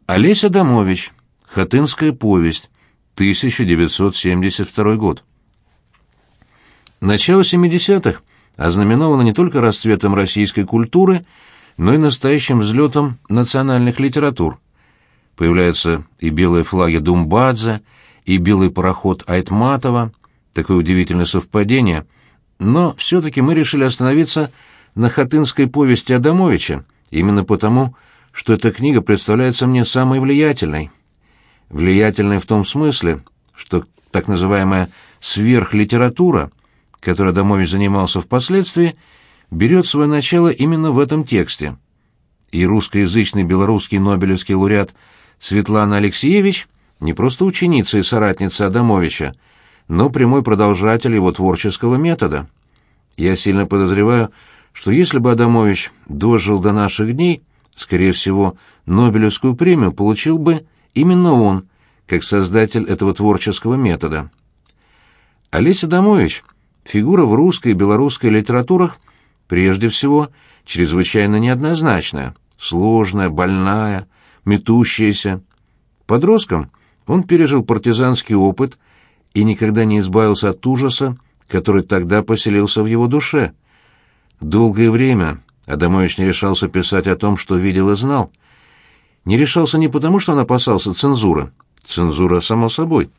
Олесь Адамович. Хатынская повесть. 1972 год. Начало 70-х ознаменовано не только расцветом российской культуры, но и настоящим взлетом национальных литератур. Появляются и белые флаги Думбадзе, и белый пароход Айтматова. Такое удивительное совпадение. Но все-таки мы решили остановиться на хатынской повести Адамовича, именно потому, что эта книга представляется мне самой влиятельной. Влиятельной в том смысле, что так называемая сверхлитература, которой Адамович занимался впоследствии, берет свое начало именно в этом тексте. И русскоязычный белорусский нобелевский лауреат Светлана Алексеевич не просто ученица и соратница Адамовича, но прямой продолжатель его творческого метода. Я сильно подозреваю, что если бы Адамович дожил до наших дней, скорее всего, Нобелевскую премию получил бы именно он, как создатель этого творческого метода. Олесь Адамович — фигура в русской и белорусской литературах прежде всего чрезвычайно неоднозначная, сложная, больная, метущаяся. Подростком он пережил партизанский опыт и никогда не избавился от ужаса, который тогда поселился в его душе. Долгое время Адамович не решался писать о том, что видел и знал. Не решался не потому, что он опасался цензуры. Цензура, само собой.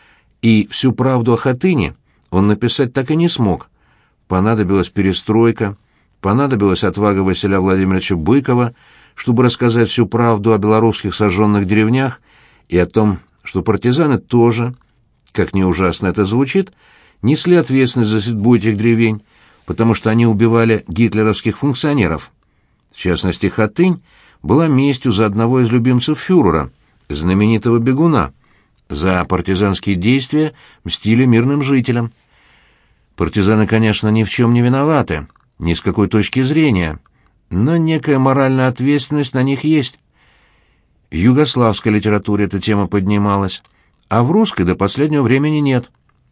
И всю правду о Хатыне он написать так и не смог. Понадобилась перестройка, понадобилась отвага Василия Владимировича Быкова, чтобы рассказать всю правду о белорусских сожженных деревнях и о том, что партизаны тоже, как ни ужасно это звучит, несли ответственность за судьбу этих деревень, потому что они убивали гитлеровских функционеров. В частности, Хатынь была местью за одного из любимцев фюрера, знаменитого бегуна. За партизанские действия мстили мирным жителям. Партизаны, конечно, ни в чем не виноваты, ни с какой точки зрения, но некая моральная ответственность на них есть. В югославской литературе эта тема поднималась, а в русской до последнего времени нет.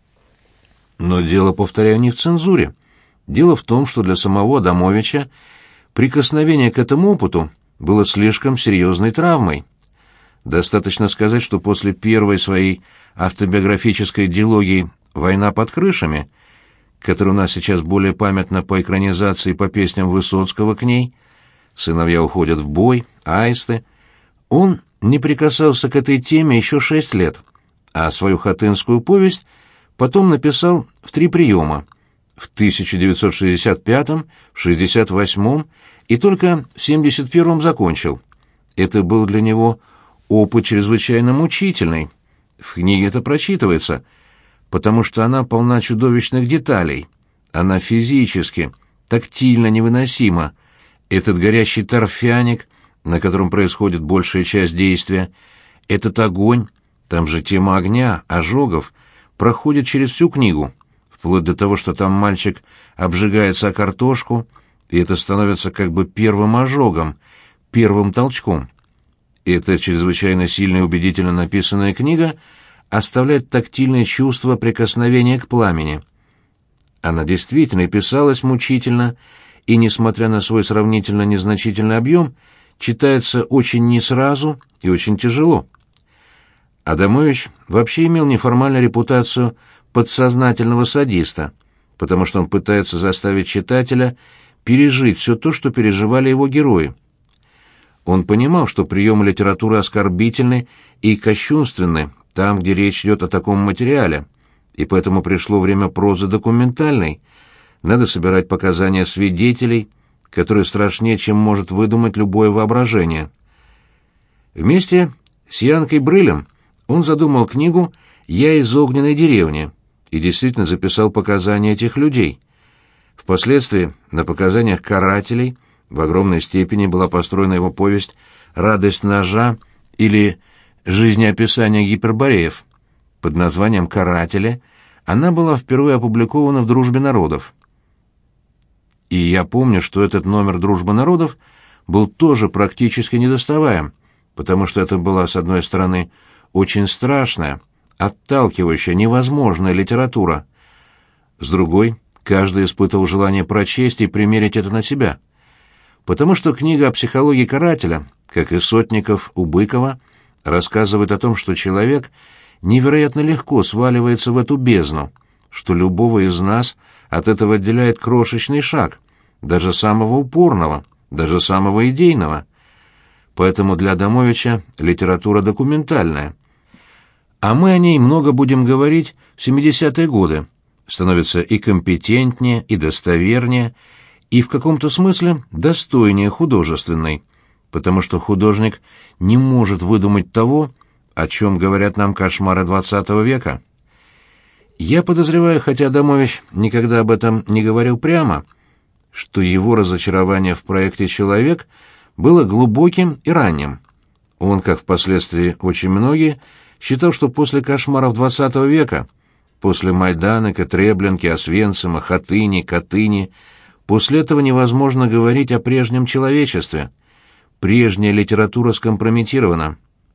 Но дело, повторяю, не в цензуре. Дело в том, что для самого Адамовича прикосновение к этому опыту было слишком серьезной травмой. Достаточно сказать, что после первой своей автобиографической дилогии «Война под крышами», которая у нас сейчас более памятна по экранизации по песням Высоцкого к ней, «Сыновья уходят в бой», «Аисты», он не прикасался к этой теме еще 6 лет, а свою хатынскую повесть потом написал в 3 приема — в 1965-м, в 1968-м и только в 1971-м закончил. Это был для него опыт чрезвычайно мучительный. В книге это прочитывается, потому что она полна чудовищных деталей. Она физически, тактильно невыносима. Этот горящий торфяник, на котором происходит большая часть действия, этот огонь, там же тема огня, ожогов, проходит через всю книгу, вплоть до того, что там мальчик обжигается о картошку, и это становится как бы первым ожогом, первым толчком. Эта чрезвычайно сильно и убедительно написанная книга оставляет тактильное чувство прикосновения к пламени. Она действительно писалась мучительно, и, несмотря на свой сравнительно незначительный объем, читается очень не сразу и очень тяжело. Адамович вообще имел неформальную репутацию подсознательного садиста, потому что он пытается заставить читателя пережить все то, что переживали его герои. Он понимал, что приемы литературы оскорбительны и кощунственны там, где речь идет о таком материале, и поэтому пришло время прозы документальной. Надо собирать показания свидетелей, которые страшнее, чем может выдумать любое воображение. Вместе с Янкой Брылем он задумал книгу «Я из огненной деревни» и действительно записал показания этих людей. Впоследствии на показаниях карателей в огромной степени была построена его повесть «Радость ножа» или «Жизнеописание гипербореев». Под названием «Каратели» она была впервые опубликована в «Дружбе народов». И я помню, что этот номер «Дружбы народов» был тоже практически недоставаем, потому что это была, с одной стороны, очень страшная, отталкивающая, невозможная литература. С другой, каждый испытывал желание прочесть и примерить это на себя. Потому что книга о психологии карателя, как и Сотников у Быкова, рассказывают о том, что человек невероятно легко сваливается в эту бездну, что любого из нас от этого отделяет крошечный шаг, даже самого упорного, даже самого идейного. Поэтому для Адамовича литература документальная. А мы о ней много будем говорить в 70-е годы. Становится и компетентнее, и достовернее, и в каком-то смысле достойнее художественной, потому что художник не может выдумать того, о чем говорят нам кошмары XX века. Я подозреваю, хотя Адамович никогда об этом не говорил прямо, что его разочарование в проекте «Человек» было глубоким и ранним. Он, как впоследствии очень многие, считал, что после кошмаров XX века, после Майданека, Треблинки, Освенцима, Хатыни, Катыни, после этого невозможно говорить о прежнем человечестве. Прежняя литература скомпрометирована.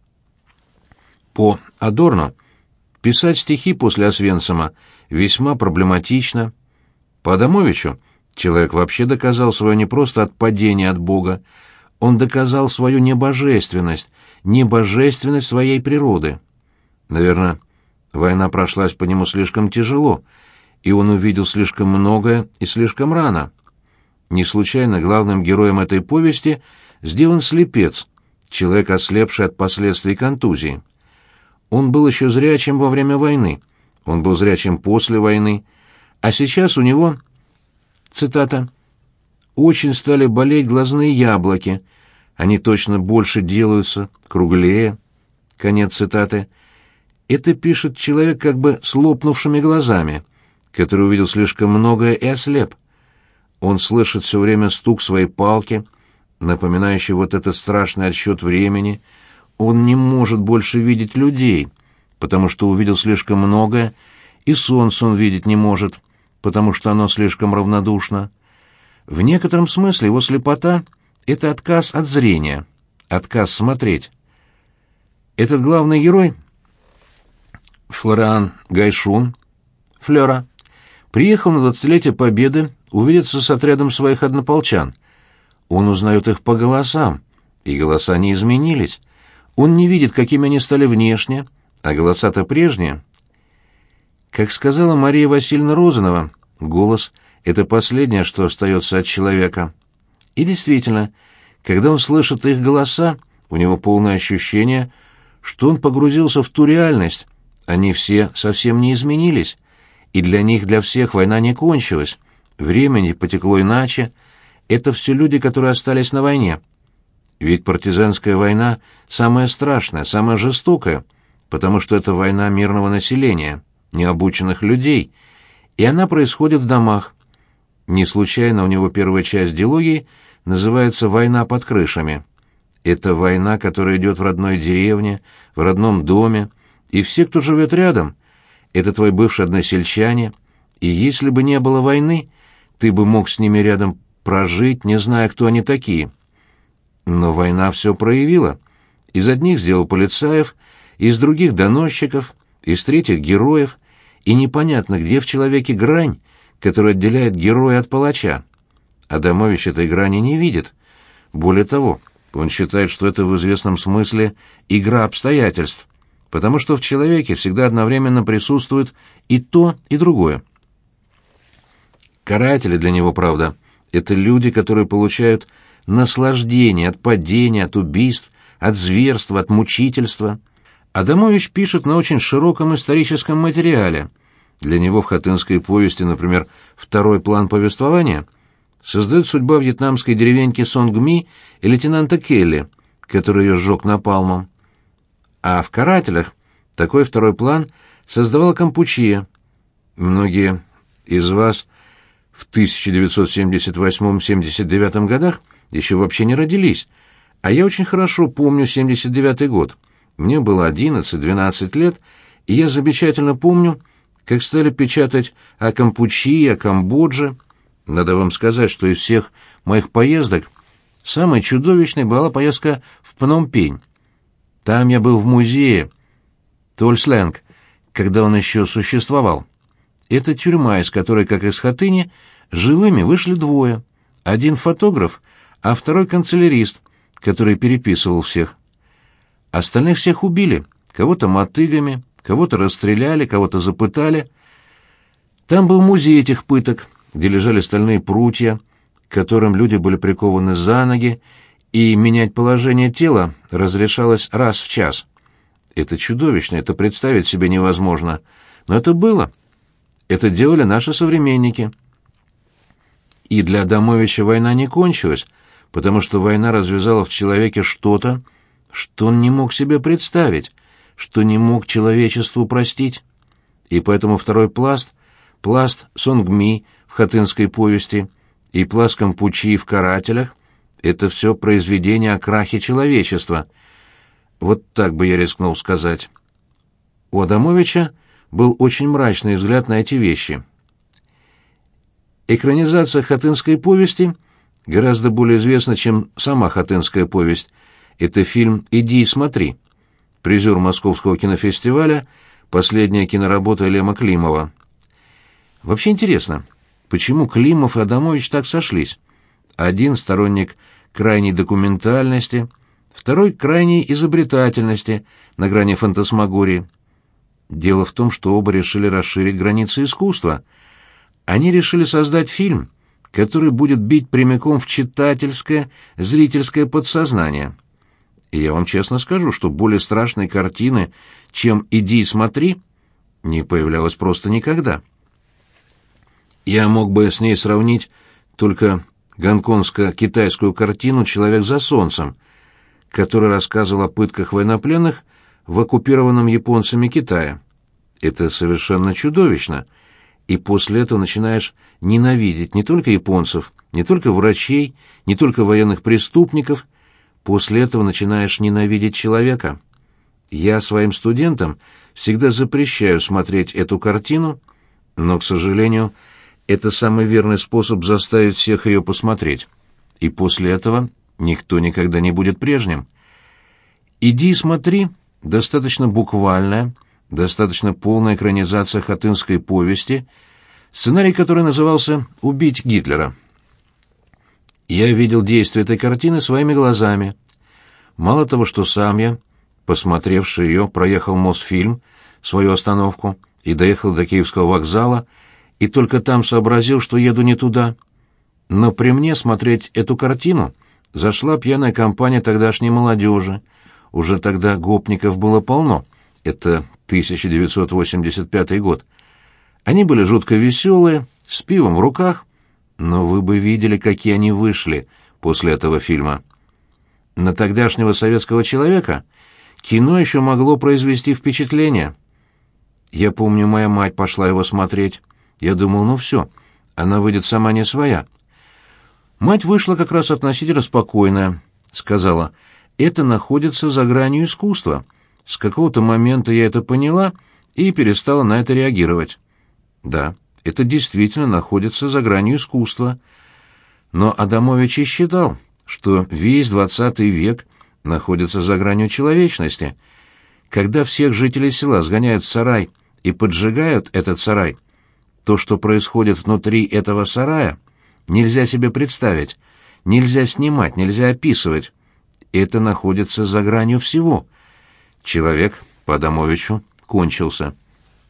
По Адорно писать стихи после Освенцима весьма проблематично. По Адамовичу человек вообще доказал свое не просто отпадение от Бога, он доказал свою небожественность, небожественность своей природы. Наверное, война прошлась по нему слишком тяжело, и он увидел слишком многое и слишком рано. Не случайно главным героем этой повести сделан слепец, человек, ослепший от последствий контузии. Он был еще зрячим во время войны, он был зрячим после войны, а сейчас у него, цитата, «очень стали болеть глазные яблоки, они точно больше делаются, круглее», конец цитаты. Это пишет человек как бы с лопнувшими глазами, который увидел слишком многое и ослеп. Он слышит все время стук своей палки, напоминающий вот этот страшный отсчет времени. Он не может больше видеть людей, потому что увидел слишком многое, и солнце он видеть не может, потому что оно слишком равнодушно. В некотором смысле его слепота — это отказ от зрения, отказ смотреть. Этот главный герой, Флориан Гайшун, Флёра, приехал на 20-летие Победы увидеться с отрядом своих однополчан. Он узнает их по голосам, и голоса не изменились. Он не видит, какими они стали внешне, а голоса-то прежние. Как сказала Мария Васильевна Розанова, голос — это последнее, что остается от человека. И действительно, когда он слышит их голоса, у него полное ощущение, что он погрузился в ту реальность. Они все совсем не изменились, и для них, для всех война не кончилась. Времени потекло иначе. Это все люди, которые остались на войне. Ведь партизанская война самая страшная, самая жестокая, потому что это война мирного населения, необученных людей, и она происходит в домах. Не случайно у него первая часть дилогии называется «Война под крышами». Это война, которая идет в родной деревне, в родном доме, и все, кто живет рядом, это твои бывшие односельчане, и если бы не было войны, ты бы мог с ними рядом прожить, не зная, кто они такие. Но война все проявила. Из одних сделал полицаев, из других — доносчиков, из третьих — героев, и непонятно, где в человеке грань, которая отделяет героя от палача. Адамович этой грани не видит. Более того, он считает, что это в известном смысле игра обстоятельств, потому что в человеке всегда одновременно присутствует и то, и другое. Каратели для него, правда, это люди, которые получают наслаждение от падения, от убийств, от зверства, от мучительства. Адамович пишет на очень широком историческом материале. Для него в хатынской повести, например, второй план повествования создает судьба вьетнамской деревеньки Сонгми и лейтенанта Келли, который ее сжег напалмом. А в «Карателях» такой второй план создавала Кампучия. Многие из вас в 1978-79 годах еще вообще не родились, а я очень хорошо помню 79-й год. Мне было 11-12 лет, и я замечательно помню, как стали печатать о Кампучии, о Камбодже. Надо вам сказать, что из всех моих поездок самой чудовищной была поездка в Пномпень. Там я был в музее Тольсленг, когда он еще существовал. Это тюрьма, из которой, как из Хатыни, живыми вышли двое. Один фотограф, а второй канцелярист, который переписывал всех. Остальных всех убили, кого-то мотыгами, кого-то расстреляли, кого-то запытали. Там был музей этих пыток, где лежали стальные прутья, к которым люди были прикованы за ноги, и менять положение тела разрешалось раз в час. Это чудовищно, это представить себе невозможно. Но это было. Это делали наши современники. И для Адамовича война не кончилась, потому что война развязала в человеке что-то, что он не мог себе представить, что не мог человечеству простить. И поэтому второй пласт Сонгми в Хатынской повести и пласт Кампучи в «Карателях» — это все произведения о крахе человечества. Вот так бы я рискнул сказать. У Адамовича был очень мрачный взгляд на эти вещи. Экранизация Хатынской повести гораздо более известна, чем сама Хатынская повесть. Это фильм «Иди и смотри», призер Московского кинофестиваля, последняя киноработа Лема Климова. Вообще интересно, почему Климов и Адамович так сошлись? Один сторонник крайней документальности, второй крайней изобретательности на грани фантасмагории. Дело в том, что оба решили расширить границы искусства. Они решили создать фильм, который будет бить прямиком в читательское, зрительское подсознание. И я вам честно скажу, что более страшной картины, чем «Иди и смотри», не появлялось просто никогда. Я мог бы с ней сравнить только гонконгско-китайскую картину «Человек за солнцем», которая рассказывала о пытках военнопленных в оккупированном японцами Китае. Это совершенно чудовищно, и после этого начинаешь ненавидеть не только японцев, не только врачей, не только военных преступников, после этого начинаешь ненавидеть человека. Я своим студентам всегда запрещаю смотреть эту картину, но, к сожалению, это самый верный способ заставить всех ее посмотреть. И после этого никто никогда не будет прежним. «Иди и смотри» — достаточно буквальная, достаточно полная экранизация Хатынской повести, сценарий которой назывался «Убить Гитлера». Я видел действие этой картины своими глазами. Мало того, что сам я, посмотревший ее, проехал Мосфильм, свою остановку, и доехал до Киевского вокзала, и только там сообразил, что еду не туда. Но при мне смотреть эту картину зашла пьяная компания тогдашней молодежи. Уже тогда гопников было полно. Это 1985 год. Они были жутко веселые, с пивом в руках, но вы бы видели, какие они вышли после этого фильма. На тогдашнего советского человека кино еще могло произвести впечатление. Я помню, моя мать пошла его смотреть. Я думал, ну все, она выйдет сама не своя. Мать вышла как раз относительно спокойная. Сказала, это находится за гранью искусства. С какого-то момента я это поняла и перестала на это реагировать. Да, это действительно находится за гранью искусства. Но Адамович и считал, что весь 20 век находится за гранью человечности. Когда всех жителей села сгоняют в сарай и поджигают этот сарай, то, что происходит внутри этого сарая, нельзя себе представить, нельзя снимать, нельзя описывать. Это находится за гранью всего. Человек, по Адамовичу, кончился.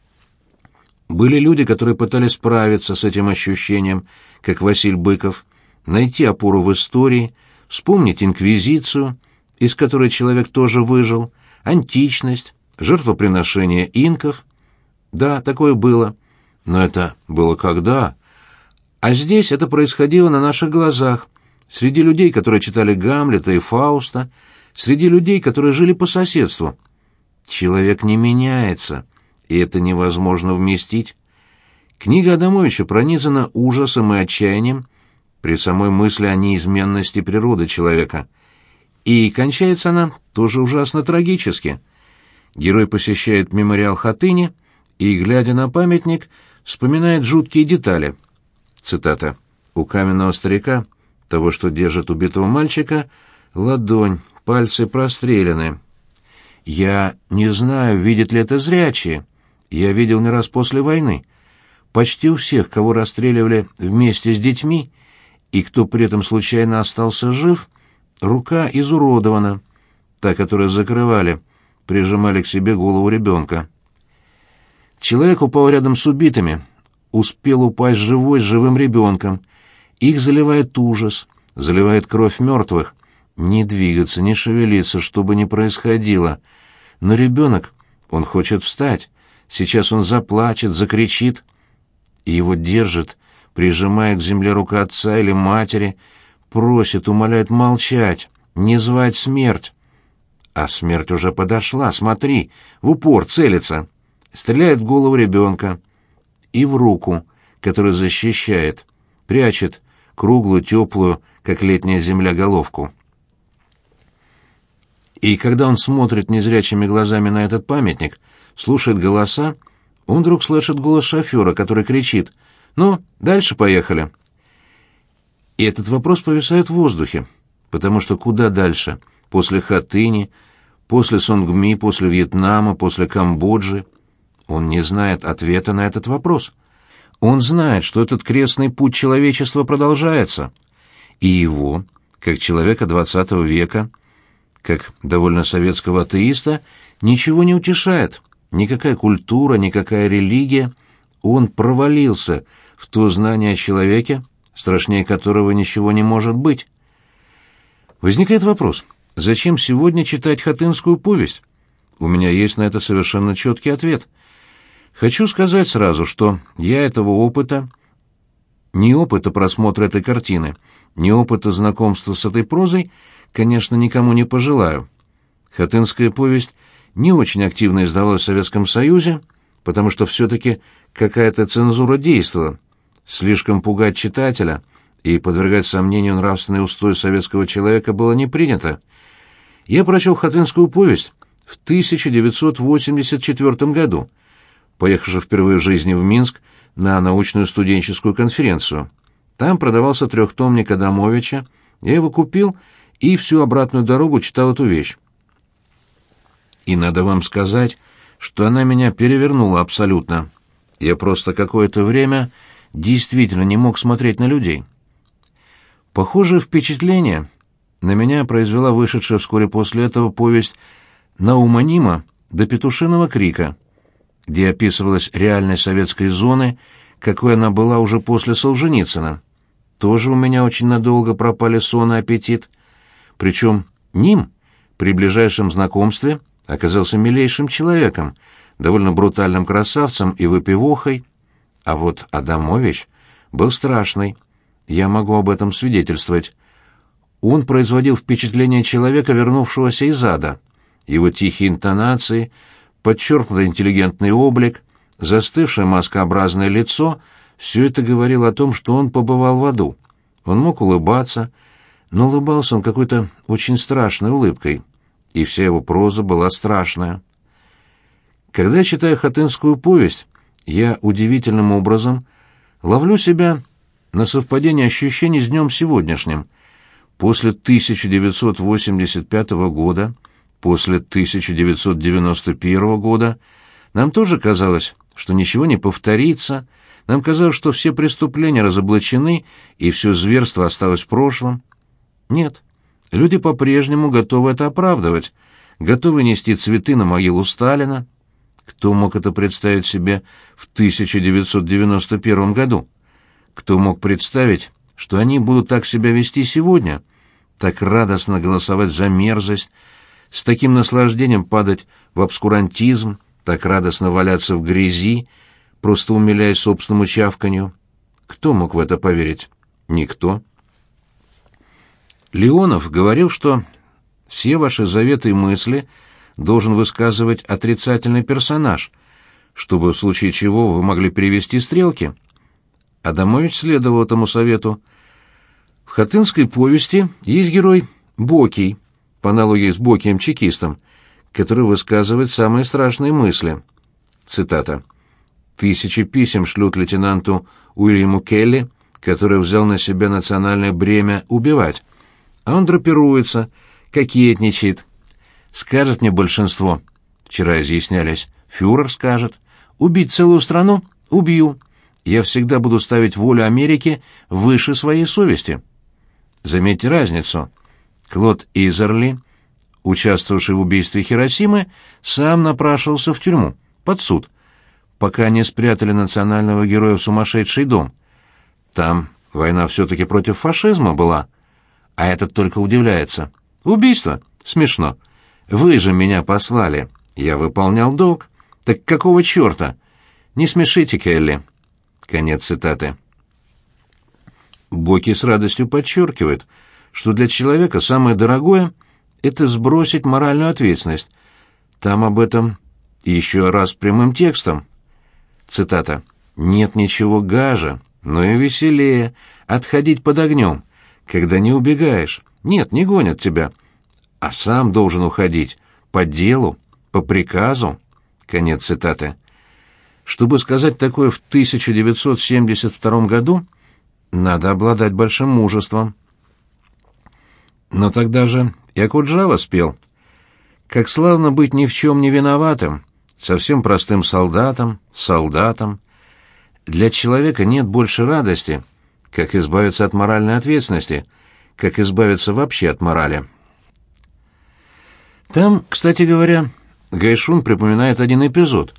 Были люди, которые пытались справиться с этим ощущением, как Василь Быков, найти опору в истории, вспомнить инквизицию, из которой человек тоже выжил, античность, жертвоприношение инков. Да, такое было. Но это было когда? А здесь это происходило на наших глазах, среди людей, которые читали Гамлета и Фауста, среди людей, которые жили по соседству. Человек не меняется, и это невозможно вместить. Книга Адамовича пронизана ужасом и отчаянием при самой мысли о неизменности природы человека. И кончается она тоже ужасно трагически. Герой посещает мемориал Хатыни и, глядя на памятник, вспоминает жуткие детали. Цитата. «У каменного старика, того, что держит убитого мальчика, ладонь, пальцы прострелены. Я не знаю, видят ли это зрячие. Я видел не раз после войны. Почти у всех, кого расстреливали вместе с детьми, и кто при этом случайно остался жив, рука изуродована. та, которую закрывали, прижимали к себе голову ребенка. Человек упал рядом с убитыми, успел упасть живой с живым ребенком. Их заливает ужас, заливает кровь мертвых. Не двигаться, не шевелиться, что бы ни происходило. Но ребенок, он хочет встать. Сейчас он заплачет, закричит. И его держит, прижимая к земле рука отца или матери, просит, умоляет молчать, не звать смерть. А смерть уже подошла, смотри, в упор целится. Стреляет в голову ребенка и в руку, которую защищает, прячет круглую, теплую, как летняя земля, головку. И когда он смотрит незрячими глазами на этот памятник, слушает голоса, он вдруг слышит голос шофера, который кричит: «Ну, дальше поехали». И этот вопрос повисает в воздухе, потому что куда дальше? После Хатыни, после Сонгми, после Вьетнама, после Камбоджи? Он не знает ответа на этот вопрос. Он знает, что этот крестный путь человечества продолжается. И его, как человека XX века, как довольно советского атеиста, ничего не утешает. Никакая культура, никакая религия. Он провалился в то знание о человеке, страшнее которого ничего не может быть. Возникает вопрос: зачем сегодня читать Хатынскую повесть? У меня есть на это совершенно четкий ответ. Хочу сказать сразу, что я этого опыта, ни опыта просмотра этой картины, ни опыта знакомства с этой прозой, конечно, никому не пожелаю. Хатынская повесть не очень активно издавалась в Советском Союзе, потому что все-таки какая-то цензура действовала. Слишком пугать читателя и подвергать сомнению нравственный устой советского человека было не принято. Я прочел Хатынскую повесть в 1984 году, поехавши впервые в жизни в Минск на научную студенческую конференцию. Там продавался трехтомник Адамовича, я его купил и всю обратную дорогу читал эту вещь. И надо вам сказать, что она меня перевернула абсолютно. Я просто какое-то время действительно не мог смотреть на людей. Похожее впечатление на меня произвела вышедшая вскоре после этого повесть Наума Нима «До петушиного крика», где описывалась реальность советской зоны, какой она была уже после Солженицына. Тоже у меня очень надолго пропали сон и аппетит. Причем Ним при ближайшем знакомстве оказался милейшим человеком, довольно брутальным красавцем и выпивохой, а вот Адамович был страшный. Я могу об этом свидетельствовать. Он производил впечатление человека, вернувшегося из ада. Его тихие интонации, подчеркнутый интеллигентный облик, застывшее маскообразное лицо — все это говорило о том, что он побывал в аду. Он мог улыбаться, но улыбался он какой-то очень страшной улыбкой, и вся его проза была страшная. Когда я читаю Хатынскую повесть, я удивительным образом ловлю себя на совпадение ощущений с днем сегодняшним. После 1985 года, после 1991 года нам тоже казалось, что ничего не повторится. Нам казалось, что все преступления разоблачены и все зверство осталось в прошлом. Нет, люди по-прежнему готовы это оправдывать, готовы нести цветы на могилу Сталина. Кто мог это представить себе в 1991 году? Кто мог представить, что они будут так себя вести сегодня, так радостно голосовать за мерзость, с таким наслаждением падать в обскурантизм, так радостно валяться в грязи, просто умиляясь собственному чавканью? Кто мог в это поверить? Никто. Леонов говорил, что все ваши заветы и мысли должен высказывать отрицательный персонаж, чтобы в случае чего вы могли перевести стрелки. Адамович следовал этому совету. В Хатынской повести есть герой Бокий, по аналогии с Бокием-чекистом, который высказывает самые страшные мысли. Цитата. «Тысячи писем шлют лейтенанту Уильяму Келли, который взял на себя национальное бремя убивать. А он драпируется, кокетничает. Скажет мне большинство, вчера изъяснялись, фюрер скажет, убить целую страну — убью. Я всегда буду ставить волю Америки выше своей совести». Заметьте разницу. Клод Изерли, участвовавший в убийстве Хиросимы, сам напрашивался в тюрьму, под суд, пока не спрятали национального героя в сумасшедший дом. Там война все-таки против фашизма была. А этот только удивляется. Убийство? Смешно. Вы же меня послали. Я выполнял долг. Так какого черта? Не смешите, Келли. Конец цитаты. Боки с радостью подчеркивает, что для человека самое дорогое — это сбросить моральную ответственность. Там об этом еще раз прямым текстом. Цитата. «Нет ничего гаже, но и веселее отходить под огнем, когда не убегаешь. Нет, не гонят тебя, а сам должен уходить по делу, по приказу». Конец цитаты. Чтобы сказать такое в 1972 году, надо обладать большим мужеством. Но тогда же и Окуджава спел: «Как славно быть ни в чем не виноватым, совсем простым солдатом. Для человека нет больше радости, как избавиться от моральной ответственности, как избавиться вообще от морали». Там, кстати говоря, Гайшун припоминает один эпизод,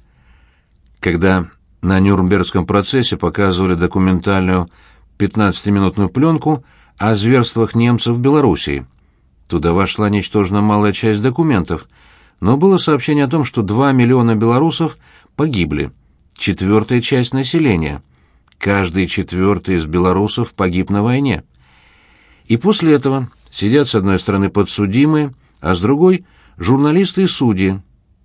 когда на Нюрнбергском процессе показывали документальную 15-минутную пленку о зверствах немцев в Белоруссии. Туда вошла ничтожно малая часть документов, но было сообщение о том, что 2 миллиона белорусов погибли, четвертая часть населения. Каждый четвертый из белорусов погиб на войне. И после этого сидят с одной стороны подсудимые, а с другой — журналисты и судьи.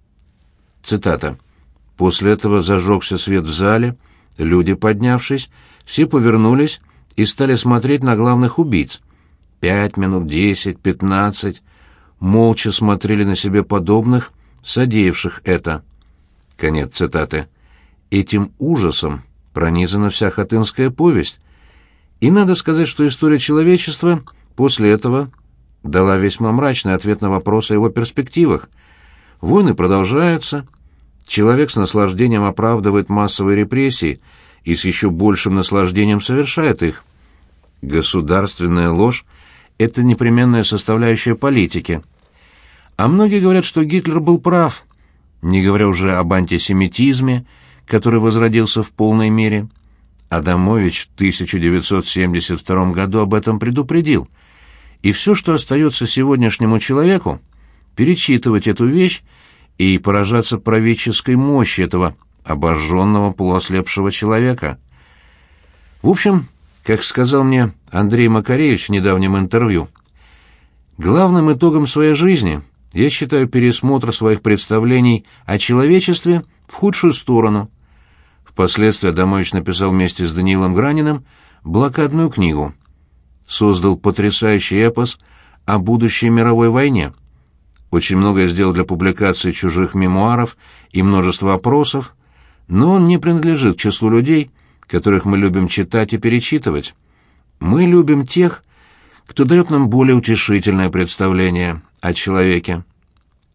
Цитата. «После этого зажегся свет в зале, люди, поднявшись, все повернулись и стали смотреть на главных убийц. 5 минут, 10, 15, молча смотрели на себе подобных, содеявших это». Конец цитаты. Этим ужасом пронизана вся хатынская повесть. И надо сказать, что история человечества после этого дала весьма мрачный ответ на вопрос о его перспективах. Войны продолжаются, человек с наслаждением оправдывает массовые репрессии и с еще большим наслаждением совершает их. Государственная ложь — это непременная составляющая политики. А многие говорят, что Гитлер был прав, не говоря уже об антисемитизме, который возродился в полной мере. Адамович в 1972 году об этом предупредил. И все, что остается сегодняшнему человеку, перечитывать эту вещь и поражаться правительской мощи этого обожженного полуослепшего человека. В общем, как сказал мне Андрей Макаревич в недавнем интервью, главным итогом своей жизни я считаю пересмотр своих представлений о человечестве в худшую сторону. Впоследствии Адамович написал вместе с Даниилом Граниным блокадную книгу. Создал потрясающий эпос о будущей мировой войне. Очень многое сделал для публикации чужих мемуаров и множество опросов, но он не принадлежит к числу людей, которых мы любим читать и перечитывать. Мы любим тех, кто дает нам более утешительное представление о человеке.